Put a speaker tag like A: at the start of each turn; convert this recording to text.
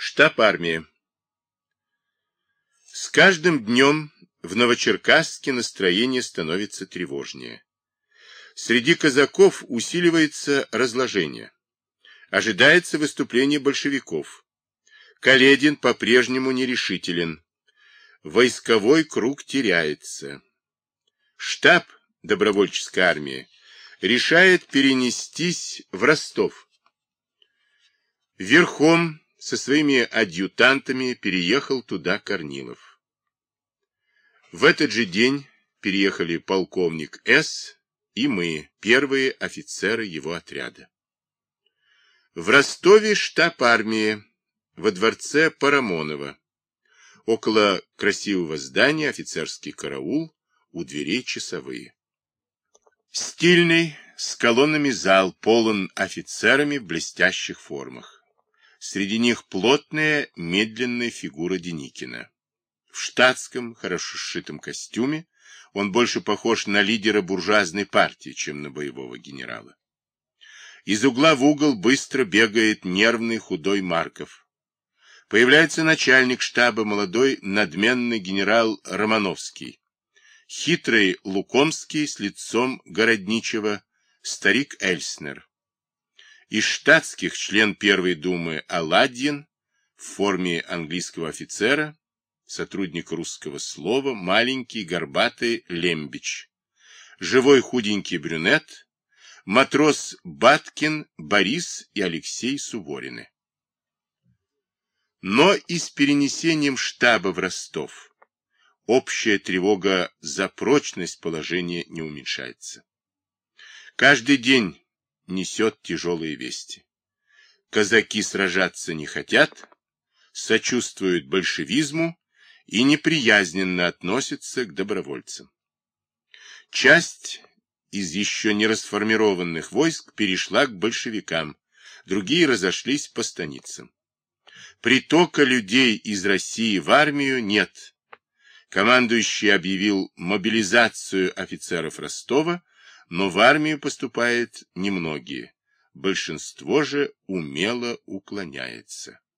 A: Штаб армии. С каждым днем в Новочеркасске настроение становится тревожнее. Среди казаков усиливается разложение. Ожидается выступление большевиков. Каледин по-прежнему нерешителен. Войсковой круг теряется. Штаб добровольческой армии решает перенестись в Ростов. Верхом со своими адъютантами переехал туда Корнилов. В этот же день переехали полковник С. и мы, первые офицеры его отряда. В Ростове штаб армии, во дворце Парамонова. Около красивого здания офицерский караул, у дверей часовые. Стильный, с колоннами зал полон офицерами в блестящих формах. Среди них плотная, медленная фигура Деникина. В штатском, хорошо сшитом костюме он больше похож на лидера буржуазной партии, чем на боевого генерала. Из угла в угол быстро бегает нервный худой Марков. Появляется начальник штаба, молодой надменный генерал Романовский. Хитрый Лукомский с лицом городничего, старик Эльснер. Из штатских член Первой думы Аладдин в форме английского офицера, сотрудник русского слова, маленький горбатый Лембич. Живой худенький брюнет, матрос Баткин, Борис и Алексей Суворины. Но и с перенесением штаба в Ростов общая тревога за прочность положения не уменьшается. Каждый день несет тяжелые вести. Казаки сражаться не хотят, сочувствуют большевизму и неприязненно относятся к добровольцам. Часть из еще не расформированных войск перешла к большевикам, другие разошлись по станицам. Притока людей из России в армию нет. Командующий объявил мобилизацию офицеров Ростова, но в армию поступают немногие. Большинство же умело уклоняется.